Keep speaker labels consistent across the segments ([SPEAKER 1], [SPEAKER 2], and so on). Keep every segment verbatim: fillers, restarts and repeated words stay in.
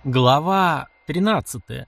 [SPEAKER 1] Глава тринадцатая.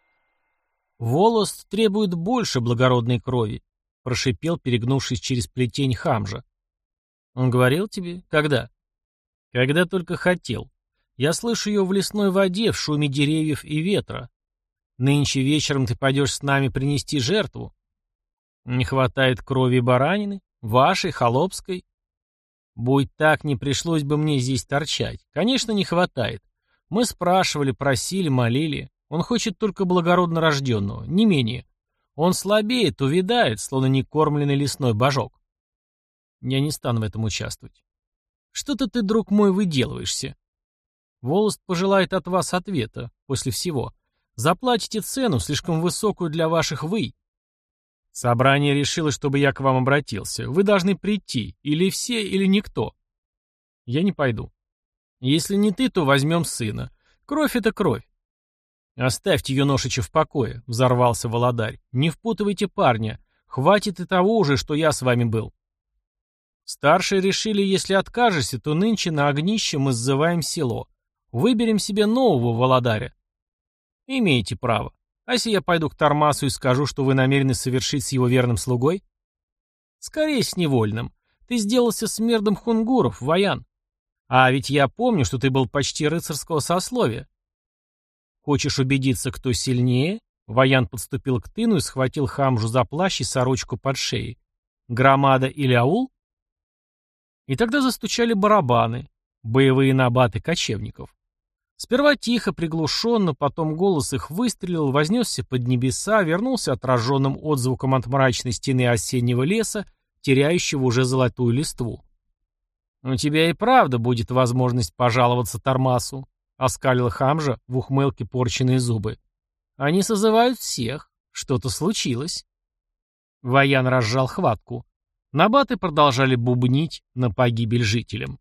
[SPEAKER 1] «Волост требует больше благородной крови», — прошипел, перегнувшись через плетень Хамжа. «Он говорил тебе? Когда?» «Когда только хотел. Я слышу ее в лесной воде, в шуме деревьев и ветра. Нынче вечером ты пойдешь с нами принести жертву. Не хватает крови баранины? Вашей, холопской? Будь так, не пришлось бы мне здесь торчать. Конечно, не хватает. Мы спрашивали, просили, молили. Он хочет только благородно рожденного, не менее. Он слабеет, увядает, словно некормленный лесной божок. Я не стану в этом участвовать. Что-то ты, друг мой, выделываешься. Волост пожелает от вас ответа, после всего. Заплатите цену, слишком высокую для ваших «вы». Собрание решило, чтобы я к вам обратился. Вы должны прийти, или все, или никто. Я не пойду. Если не ты, то возьмем сына. Кровь — это кровь. Оставьте юношича в покое, — взорвался володарь. Не впутывайте парня. Хватит и того уже, что я с вами был. Старшие решили, если откажешься, то нынче на огнище мы сзываем село. Выберем себе нового володаря. Имеете право. А если я пойду к Тормасу и скажу, что вы намерены совершить с его верным слугой? Скорее с невольным. Ты сделался смердом хунгуров, воян. А ведь я помню, что ты был почти рыцарского сословия. Хочешь убедиться, кто сильнее? Воян подступил к тыну и схватил Хамжу за плащ и сорочку под шеей. Громада или аул? И тогда застучали барабаны, боевые набаты кочевников. Сперва тихо, приглушенно, потом голос их выстрелил, вознесся под небеса, вернулся отраженным отзвуком от мрачной стены осеннего леса, теряющего уже золотую листву. «У тебя и правда будет возможность пожаловаться Тормасу», — оскалил Хамжа в ухмылке порченные зубы. «Они созывают всех. Что-то случилось». Воян разжал хватку. Набаты продолжали бубнить на погибель жителям.